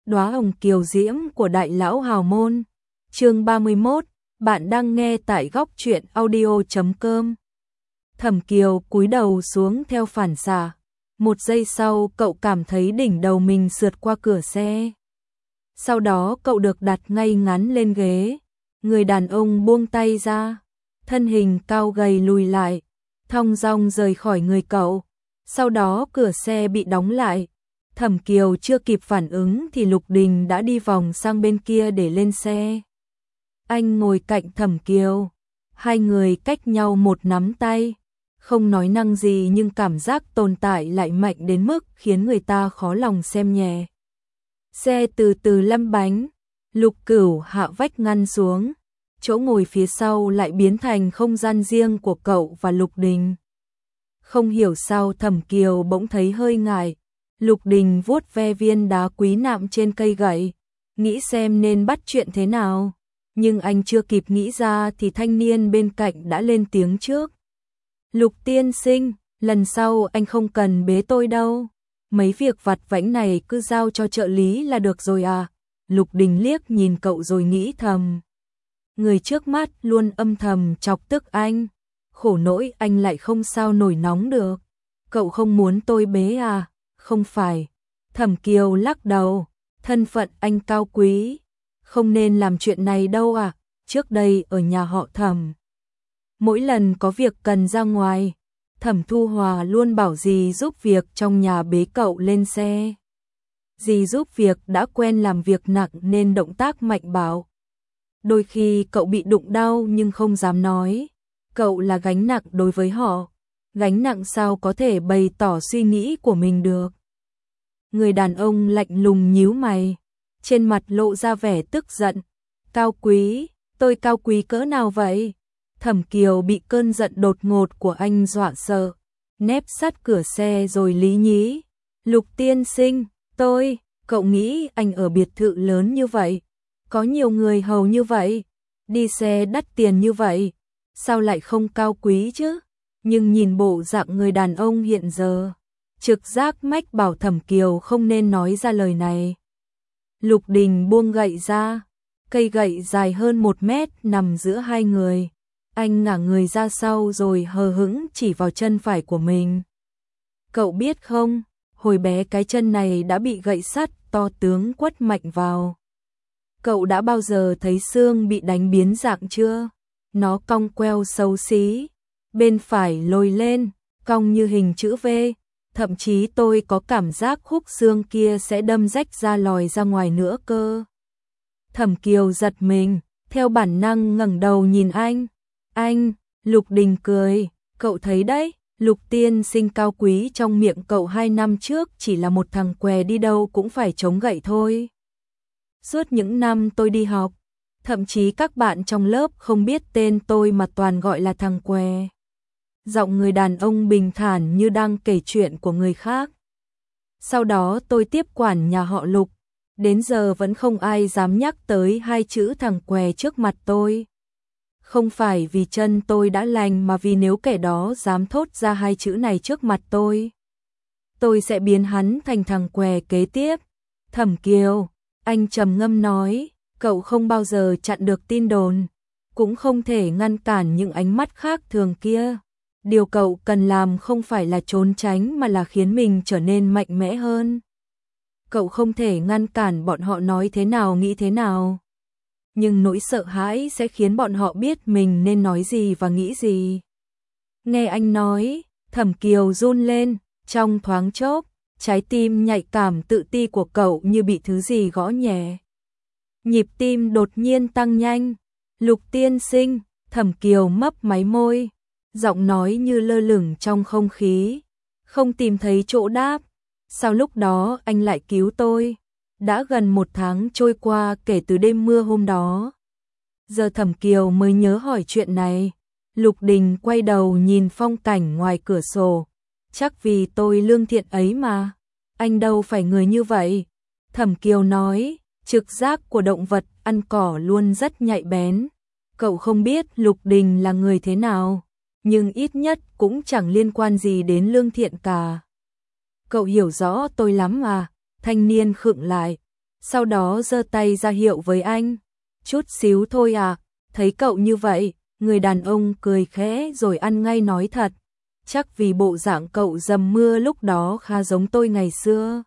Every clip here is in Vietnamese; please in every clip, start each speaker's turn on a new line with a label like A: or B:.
A: Đóa hồng kiều diễm của đại lão hào môn. Chương 31, bạn đang nghe tại góc truyện audio.com. Thẩm Kiều cúi đầu xuống theo phản xạ. Một giây sau cậu cảm thấy đỉnh đầu mình sượt qua cửa xe. Sau đó cậu được đặt ngay ngắn lên ghế. Người đàn ông buông tay ra. Thân hình cao gầy lùi lại. Thong dong rời khỏi người cậu. Sau đó cửa xe bị đóng lại. Thẩm Kiều chưa kịp phản ứng thì Lục Đình đã đi vòng sang bên kia để lên xe. Anh ngồi cạnh Thẩm Kiều. Hai người cách nhau một nắm tay. Không nói năng gì nhưng cảm giác tồn tại lại mạnh đến mức khiến người ta khó lòng xem nhẹ. Xe từ từ lăn bánh. Lục Cửu hạ vách ngăn xuống. Chỗ ngồi phía sau lại biến thành không gian riêng của cậu và Lục Đình. Không hiểu sao Thẩm Kiều bỗng thấy hơi ngại. Lục Đình vuốt ve viên đá quý nạm trên cây gậy, nghĩ xem nên bắt chuyện thế nào. Nhưng anh chưa kịp nghĩ ra thì thanh niên bên cạnh đã lên tiếng trước. Lục tiên sinh, lần sau anh không cần bế tôi đâu. Mấy việc vặt vãnh này cứ giao cho trợ lý là được rồi à. Lục Đình liếc nhìn cậu rồi nghĩ thầm. Người trước mắt luôn âm thầm chọc tức anh. Khổ nỗi anh lại không sao nổi nóng được. Cậu không muốn tôi bế à? Không phải. Thẩm Kiều lắc đầu. Thân phận anh cao quý. Không nên làm chuyện này đâu à. Trước đây ở nhà họ Thẩm, mỗi lần có việc cần ra ngoài, Thẩm Thu Hòa luôn bảo dì giúp việc trong nhà bế cậu lên xe. Dì giúp việc đã quen làm việc nặng nên động tác mạnh bạo. Đôi khi cậu bị đụng đau nhưng không dám nói. Cậu là gánh nặng đối với họ. Gánh nặng sao có thể bày tỏ suy nghĩ của mình được. Người đàn ông lạnh lùng nhíu mày. Trên mặt lộ ra vẻ tức giận. Cao quý, tôi cao quý cỡ nào vậy? Thẩm Kiều bị cơn giận đột ngột của anh dọa sợ. Nép sát cửa xe rồi lý nhí. Lục tiên sinh, cậu nghĩ anh ở biệt thự lớn như vậy, có nhiều người hầu như vậy, đi xe đắt tiền như vậy, sao lại không cao quý chứ? Nhưng nhìn bộ dạng người đàn ông hiện giờ, trực giác mách bảo Thẩm Kiều không nên nói ra lời này. Lục Đình buông gậy ra, cây gậy dài hơn 1 mét nằm giữa hai người. Anh ngả người ra sau rồi hờ hững chỉ vào chân phải của mình. Cậu biết không, hồi bé cái chân này đã bị gậy sắt to tướng quất mạnh vào. Cậu đã bao giờ thấy xương bị đánh biến dạng chưa? Nó cong queo xấu xí, bên phải lồi lên, cong như hình chữ V. Thậm chí tôi có cảm giác khúc xương kia sẽ đâm rách ra lòi ra ngoài nữa cơ. Thẩm Kiều giật mình, theo bản năng ngẩng đầu nhìn anh. Anh, Lục Đình cười, cậu thấy đấy, Lục tiên sinh cao quý trong miệng cậu 2 năm trước chỉ là một thằng què đi đâu cũng phải chống gậy thôi. Suốt những năm tôi đi học, thậm chí các bạn trong lớp không biết tên tôi mà toàn gọi là thằng què. Giọng người đàn ông bình thản như đang kể chuyện của người khác. Sau đó tôi tiếp quản nhà họ Lục, đến giờ vẫn không ai dám nhắc tới 2 chữ thằng què trước mặt tôi. Không phải vì chân tôi đã lành mà vì nếu kẻ đó dám thốt ra 2 chữ này trước mặt tôi sẽ biến hắn thành thằng què kế tiếp. Thẩm Kiều, anh trầm ngâm nói, cậu không bao giờ chặn được tin đồn, cũng không thể ngăn cản những ánh mắt khác thường kia. Điều cậu cần làm không phải là trốn tránh mà là khiến mình trở nên mạnh mẽ hơn. Cậu không thể ngăn cản bọn họ nói thế nào nghĩ thế nào. Nhưng nỗi sợ hãi sẽ khiến bọn họ biết mình nên nói gì và nghĩ gì. Nghe anh nói, Thẩm Kiều run lên, trong thoáng chốc, trái tim nhạy cảm tự ti của cậu như bị thứ gì gõ nhẹ. Nhịp tim đột nhiên tăng nhanh. Lục tiên sinh, Thẩm Kiều mấp máy môi, giọng nói như lơ lửng trong không khí, không tìm thấy chỗ đáp. Sao lúc đó anh lại cứu tôi? Đã gần 1 tháng trôi qua kể từ đêm mưa hôm đó. Giờ Thẩm Kiều mới nhớ hỏi chuyện này. Lục Đình quay đầu nhìn phong cảnh ngoài cửa sổ. Chắc vì tôi lương thiện ấy mà. Anh đâu phải người như vậy. Thẩm Kiều nói, trực giác của động vật ăn cỏ luôn rất nhạy bén. Cậu không biết Lục Đình là người thế nào, nhưng ít nhất cũng chẳng liên quan gì đến lương thiện cả. Cậu hiểu rõ tôi lắm à? Thanh niên khựng lại. sau đó giơ tay ra hiệu với anh. Chút xíu thôi à, thấy cậu như vậy, người đàn ông cười khẽ rồi ăn ngay nói thật. Chắc vì bộ dạng cậu dầm mưa lúc đó khá giống tôi ngày xưa.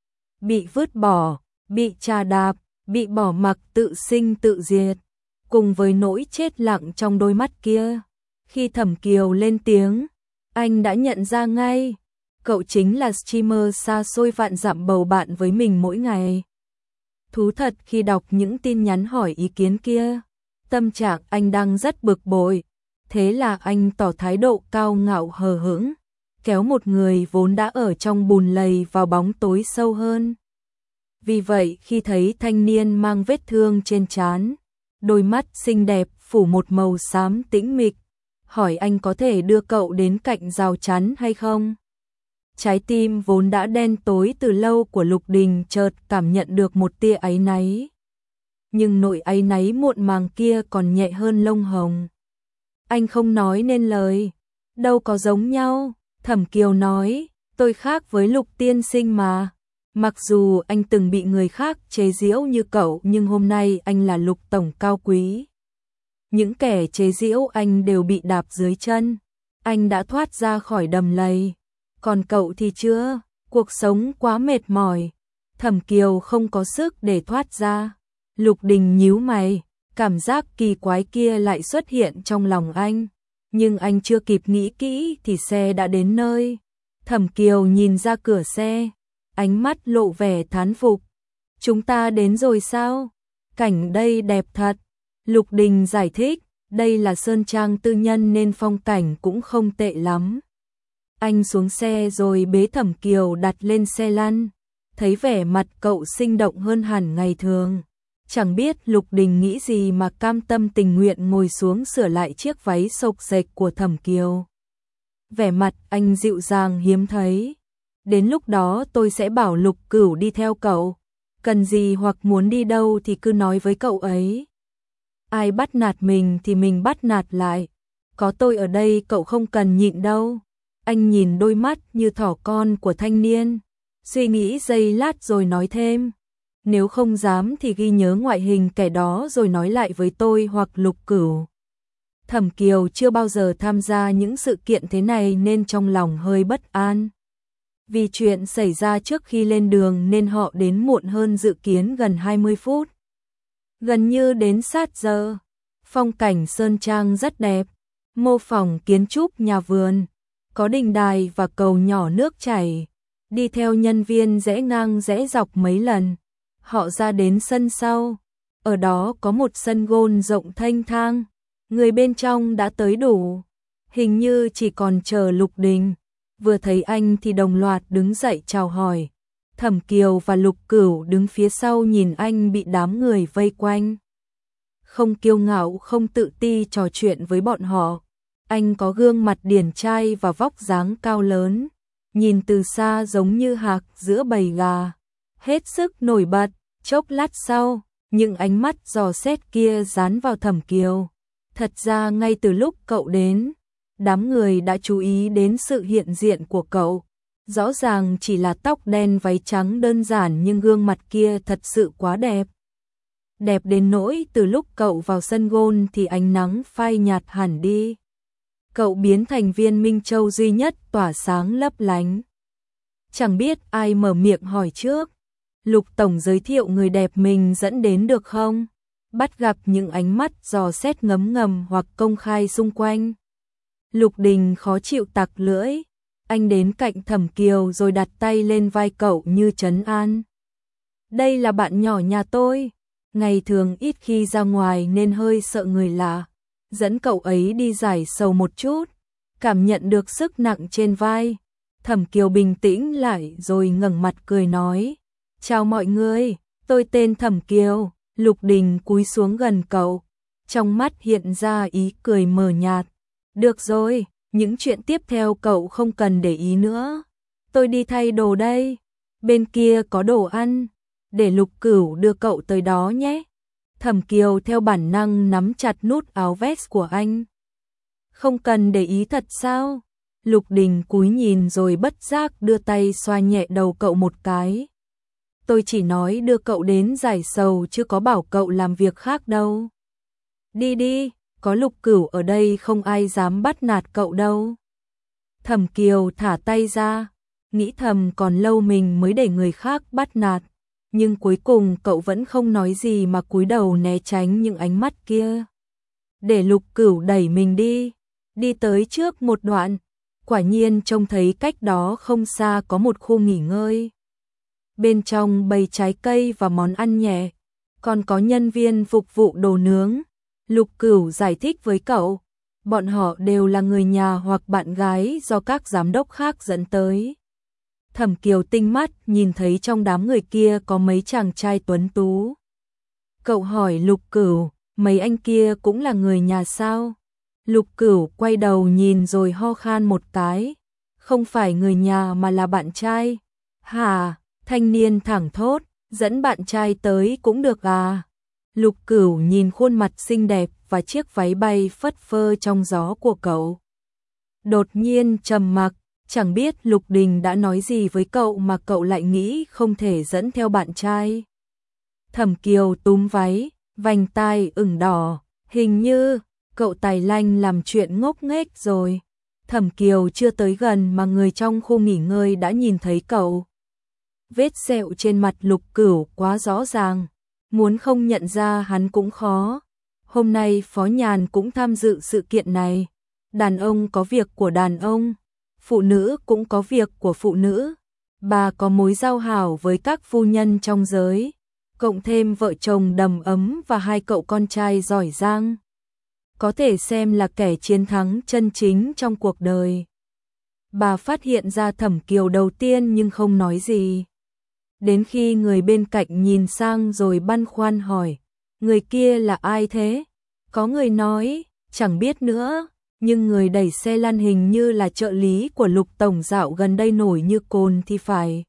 A: Bị vứt bỏ, bị chà đạp, bị bỏ mặc tự sinh tự diệt, cùng với nỗi chết lặng trong đôi mắt kia. Khi Thẩm Kiều lên tiếng, anh đã nhận ra ngay, cậu chính là streamer xa xôi vạn dặm bầu bạn với mình mỗi ngày. Thú thật khi đọc những tin nhắn hỏi ý kiến kia, tâm trạng anh đang rất bực bội, thế là anh tỏ thái độ cao ngạo hờ hững, kéo một người vốn đã ở trong bùn lầy vào bóng tối sâu hơn. Vì vậy khi thấy thanh niên mang vết thương trên trán, đôi mắt xinh đẹp phủ một màu xám tĩnh mịch, hỏi anh có thể đưa cậu đến cạnh rào chắn hay không? Trái tim vốn đã đen tối từ lâu của Lục Đình chợt cảm nhận được một tia áy náy. Nhưng nỗi áy náy muộn màng kia còn nhẹ hơn lông hồng. Anh không nói nên lời. Đâu có giống nhau, Thẩm Kiều nói, tôi khác với Lục tiên sinh mà. Mặc dù anh từng bị người khác chế giễu như cậu nhưng hôm nay anh là Lục tổng cao quý. Những kẻ chế giễu anh đều bị đạp dưới chân. Anh đã thoát ra khỏi đầm lầy. Còn cậu thì chưa, cuộc sống quá mệt mỏi. Thẩm Kiều không có sức để thoát ra. Lục Đình nhíu mày, cảm giác kỳ quái kia lại xuất hiện trong lòng anh. Nhưng anh chưa kịp nghĩ kỹ thì xe đã đến nơi. Thẩm Kiều nhìn ra cửa xe, ánh mắt lộ vẻ thán phục. Chúng ta đến rồi sao? Cảnh đây đẹp thật. Lục Đình giải thích, đây là sơn trang tư nhân nên phong cảnh cũng không tệ lắm. Anh xuống xe rồi bế Thẩm Kiều đặt lên xe lăn, thấy vẻ mặt cậu sinh động hơn hẳn ngày thường. Chẳng biết Lục Đình nghĩ gì mà cam tâm tình nguyện ngồi xuống sửa lại chiếc váy xộc xệch của Thẩm Kiều. Vẻ mặt anh dịu dàng hiếm thấy. Đến lúc đó tôi sẽ bảo Lục Cửu đi theo cậu. Cần gì hoặc muốn đi đâu thì cứ nói với cậu ấy. Ai bắt nạt mình thì mình bắt nạt lại. Có tôi ở đây cậu không cần nhịn đâu. Anh nhìn đôi mắt như thỏ con của thanh niên, suy nghĩ giây lát rồi nói thêm. Nếu không dám thì ghi nhớ ngoại hình kẻ đó rồi nói lại với tôi hoặc Lục Cửu. Thẩm Kiều chưa bao giờ tham gia những sự kiện thế này nên trong lòng hơi bất an. Vì chuyện xảy ra trước khi lên đường nên họ đến muộn hơn dự kiến gần 20 phút. Gần như đến sát giờ, phong cảnh sơn trang rất đẹp, mô phỏng kiến trúc nhà vườn, có đình đài và cầu nhỏ nước chảy. Đi theo nhân viên rẽ ngang rẽ dọc mấy lần, họ ra đến sân sau. Ở đó có một sân golf rộng thênh thang, người bên trong đã tới đủ. Hình như chỉ còn chờ Lục Đình. Vừa thấy anh thì đồng loạt đứng dậy chào hỏi. Thẩm Kiều và Lục Cửu đứng phía sau nhìn anh bị đám người vây quanh. Không kiêu ngạo không tự ti trò chuyện với bọn họ. Anh có gương mặt điển trai và vóc dáng cao lớn, nhìn từ xa giống như hạc giữa bầy gà, hết sức nổi bật. Chốc lát sau, những ánh mắt dò xét kia dán vào Thẩm Kiều. Thật ra ngay từ lúc cậu đến, đám người đã chú ý đến sự hiện diện của cậu. Rõ ràng chỉ là tóc đen váy trắng đơn giản nhưng gương mặt kia thật sự quá đẹp. Đẹp đến nỗi từ lúc cậu vào sân golf thì ánh nắng phai nhạt hẳn đi. Cậu biến thành viên minh châu duy nhất tỏa sáng lấp lánh. Chẳng biết ai mở miệng hỏi trước. Lục tổng giới thiệu người đẹp mình dẫn đến được không? Bắt gặp những ánh mắt dò xét ngấm ngầm hoặc công khai xung quanh. Lục Đình khó chịu tặc lưỡi. Anh đến cạnh Thẩm Kiều rồi đặt tay lên vai cậu như trấn an. Đây là bạn nhỏ nhà tôi. Ngày thường ít khi ra ngoài nên hơi sợ người lạ. Dẫn cậu ấy đi giải sầu một chút. Cảm nhận được sức nặng trên vai. Thẩm Kiều bình tĩnh lại rồi ngẩng mặt cười nói. Chào mọi người, tôi tên Thẩm Kiều. Lục Đình cúi xuống gần cậu. Trong mắt hiện ra ý cười mờ nhạt. Được rồi, những chuyện tiếp theo cậu không cần để ý nữa. Tôi đi thay đồ đây. Bên kia có đồ ăn. Để Lục Cửu đưa cậu tới đó nhé. Thẩm Kiều theo bản năng nắm chặt nút áo vest của anh. Không cần để ý thật sao? Lục Đình cúi nhìn rồi bất giác đưa tay xoa nhẹ đầu cậu một cái. tôi chỉ nói đưa cậu đến giải sầu chứ có bảo cậu làm việc khác đâu. Đi đi, có Lục Cửu ở đây không ai dám bắt nạt cậu đâu. Thẩm Kiều thả tay ra, nghĩ thầm còn lâu mình mới để người khác bắt nạt, nhưng cuối cùng cậu vẫn không nói gì mà cúi đầu né tránh những ánh mắt kia. Để Lục Cửu đẩy mình đi tới trước một đoạn, quả nhiên trông thấy cách đó không xa có một khu nghỉ ngơi. Bên trong bày trái cây và món ăn nhẹ, còn có nhân viên phục vụ đồ nướng. Lục Cửu giải thích với cậu, bọn họ đều là người nhà hoặc bạn gái do các giám đốc khác dẫn tới. Thẩm Kiều tinh mắt nhìn thấy trong đám người kia có mấy chàng trai tuấn tú. Cậu hỏi Lục Cửu, mấy anh kia cũng là người nhà sao? Lục Cửu quay đầu nhìn rồi ho khan một cái, không phải người nhà mà là bạn trai. Hả? Thanh niên thẳng thốt, dẫn bạn trai tới cũng được à? Lục Cửu nhìn khuôn mặt xinh đẹp và chiếc váy bay phất phơ trong gió của cậu. Đột nhiên trầm mặc, chẳng biết Lục Đình đã nói gì với cậu mà cậu lại nghĩ không thể dẫn theo bạn trai. Thẩm Kiều túm váy, vành tai ửng đỏ, hình như cậu tài lanh làm chuyện ngốc nghếch rồi. Thẩm Kiều chưa tới gần mà người trong khu nghỉ ngơi đã nhìn thấy cậu. Vết sẹo trên mặt Lục Cửu quá rõ ràng, muốn không nhận ra hắn cũng khó. Hôm nay Phó Nhàn cũng tham dự sự kiện này. Đàn ông có việc của đàn ông, phụ nữ cũng có việc của phụ nữ. Bà có mối giao hảo với các phu nhân trong giới, cộng thêm vợ chồng đầm ấm và hai cậu con trai giỏi giang. Có thể xem là kẻ chiến thắng chân chính trong cuộc đời. Bà phát hiện ra Thẩm Kiều đầu tiên nhưng không nói gì. Đến khi người bên cạnh nhìn sang rồi băn khoăn hỏi, người kia là ai thế? Có người nói, chẳng biết nữa, nhưng người đẩy xe lăn hình như là trợ lý của Lục Tổng dạo gần đây nổi như cồn thì phải.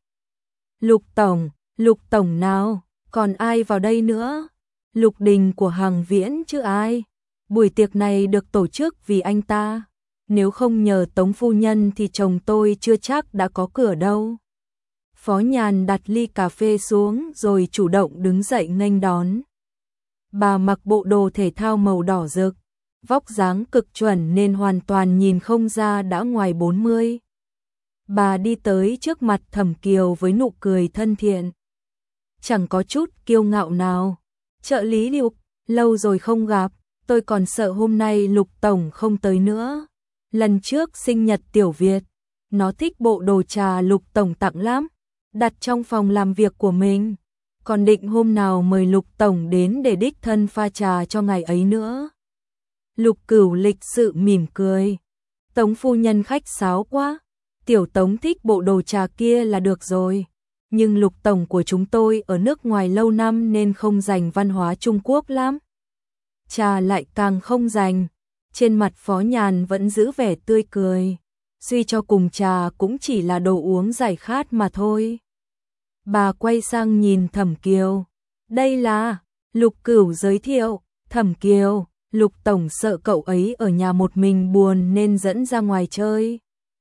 A: Lục Tổng nào, còn ai vào đây nữa? Lục Đình của Hằng Viễn chứ ai? Buổi tiệc này được tổ chức vì anh ta. Nếu không nhờ Tống phu nhân thì chồng tôi chưa chắc đã có cửa đâu. Phó Nhàn đặt ly cà phê xuống rồi chủ động đứng dậy nghênh đón. Bà mặc bộ đồ thể thao màu đỏ rực, vóc dáng cực chuẩn nên hoàn toàn nhìn không ra đã ngoài 40. Bà đi tới trước mặt Thẩm Kiều với nụ cười thân thiện. Chẳng có chút kiêu ngạo nào. Trợ lý Lục, lâu rồi không gặp, tôi còn sợ hôm nay Lục Tổng không tới nữa. Lần trước sinh nhật Tiểu Việt, nó thích bộ đồ trà Lục Tổng tặng lắm, đặt trong phòng làm việc của mình. Còn định hôm nào mời Lục Tổng đến để đích thân pha trà cho ngày ấy nữa. Lục Cửu lịch sự mỉm cười. Tống phu nhân khách sáo quá, Tiểu Tống thích bộ đồ trà kia là được rồi. Nhưng Lục Tổng của chúng tôi ở nước ngoài lâu năm nên không dành văn hóa Trung Quốc lắm. Trà lại càng không dành. Trên mặt Phó Nhàn vẫn giữ vẻ tươi cười. Suy cho cùng trà cũng chỉ là đồ uống giải khát mà thôi. Bà quay sang nhìn Thẩm Kiều. Đây là Lục Cửu giới thiệu. Thẩm Kiều, Lục Tổng sợ cậu ấy ở nhà một mình buồn nên dẫn ra ngoài chơi.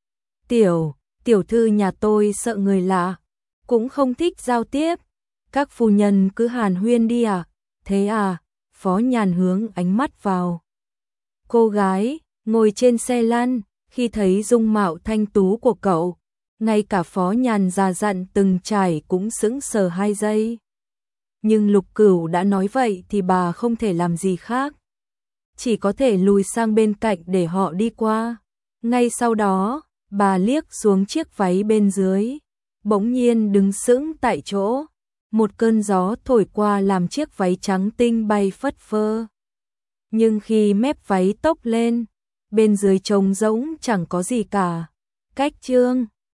A: Tiểu thư nhà tôi sợ người lạ, cũng không thích giao tiếp. Các phu nhân cứ hàn huyên đi à? Thế à? Phó Nhàn hướng ánh mắt vào cô gái ngồi trên xe lăn, khi thấy dung mạo thanh tú của cậu, ngay cả Phó Nhàn già dặn từng trải cũng sững sờ 2 giây. Nhưng Lục Cửu đã nói vậy thì bà không thể làm gì khác. Chỉ có thể lùi sang bên cạnh để họ đi qua. Ngay sau đó, bà liếc xuống chiếc váy bên dưới, bỗng nhiên đứng sững tại chỗ. Một cơn gió thổi qua làm chiếc váy trắng tinh bay phất phơ. Nhưng khi mép váy tốc lên, bên dưới trống rỗng chẳng có gì cả. Cách chương